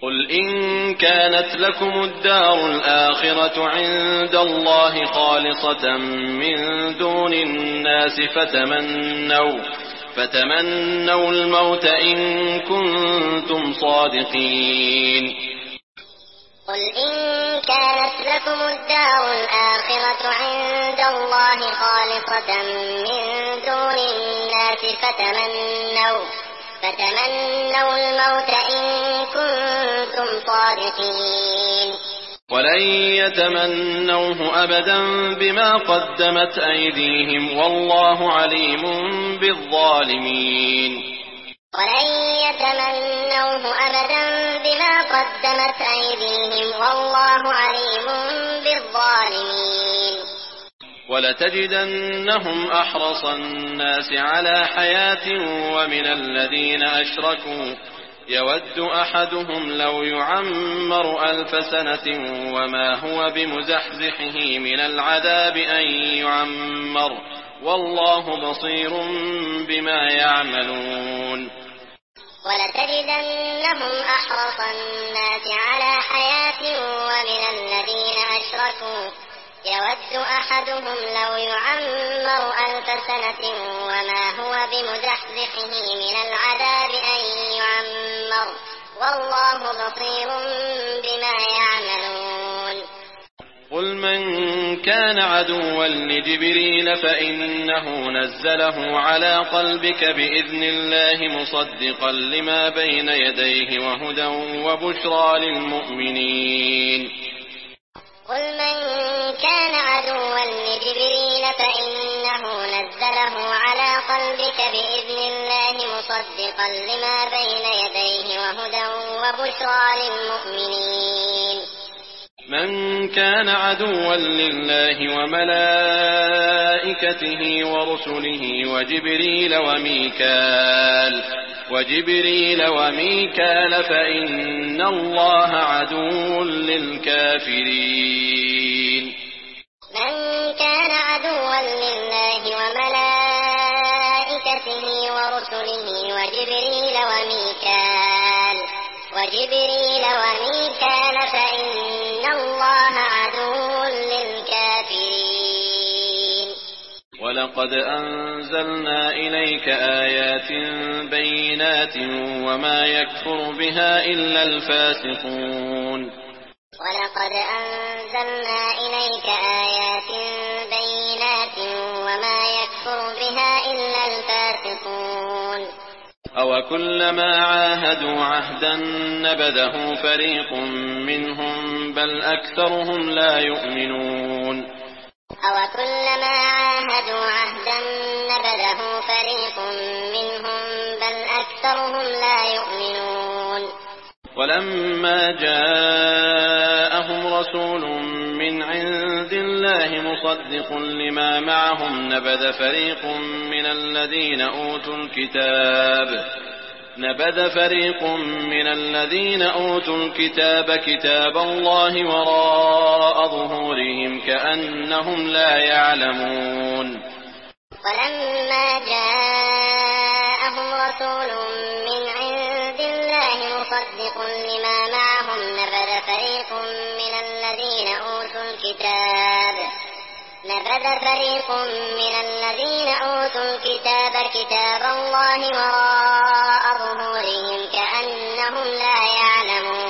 قل إن كانت لكم الدار الآخرة عند الله خالصة من دون الناس فتمنوا الموت إن كنتم صادقين. قل إن كانت لكم الدار الآخرة عند الله خالصة من دون الناس فتمنوا الموت إن كنتم صادقين. ولن يتمنوه أبدا بما قدمت أيديهم والله عليم بالظالمين. ولن يتمنوه أبدا بما قدمت أيديهم والله عليم بالظالمين. ولتجدنهم أحرص الناس على حياة ومن الذين أشركوا يود أحدهم لو يعمر 1000 سنة وما هو بمزحزحه من العذاب أن يعمر والله بصير بما يعملون. ولتجدنهم أحرص الناس على حياة ومن الذين أشركوا يود أحدهم لو يعمر 1000 سنة وما هو بمزحزحه من العذاب أن يعمر والله بصير بما يعملون. قل من كان عدوا لجبريل فإنه نزله على قلبك بإذن الله مصدقا لما بين يديه وهدى وبشرى للمؤمنين. قل من كان عدوا لجبريل فإنه نزله على قلبك بإذن الله مصدقا لما بين يديه وهدى وبشرى للمؤمنين. من كان عدوا لله وملائكته ورسله وجبريل وميكال فإن الله عدو للكافرين. من كان عدوا لله وملائكته ورسله وجبريل وميكال فإن الله عدو للكافرين. ولقد أنزلنا إليك آيات بينات وما يكفر بها إلا الفاسقون. ولقد أنزلنا إليك آيات بينات وما يكفر بها إلا الفاسقون. أوكلما عاهدوا عهدا نبذه فريق منهم بل أكثرهم لا يؤمنون. أوكلما عاهدوا عهدا نبذه فريق منهم بل أكثرهم لا يؤمنون. ولما جاءهم رسول من عند الله مصدق لما معهم نبذ فريق من الذين أوتوا الكتاب كتاب الله وراء ظهورهم كأنهم لا يعلمون. ولما جاءهم رسول من عند الله مصدق لما معهم نبذ فريق من الذين أوتوا الكتاب كتاب الله وراء ظهورهم كأنهم لا يعلمون.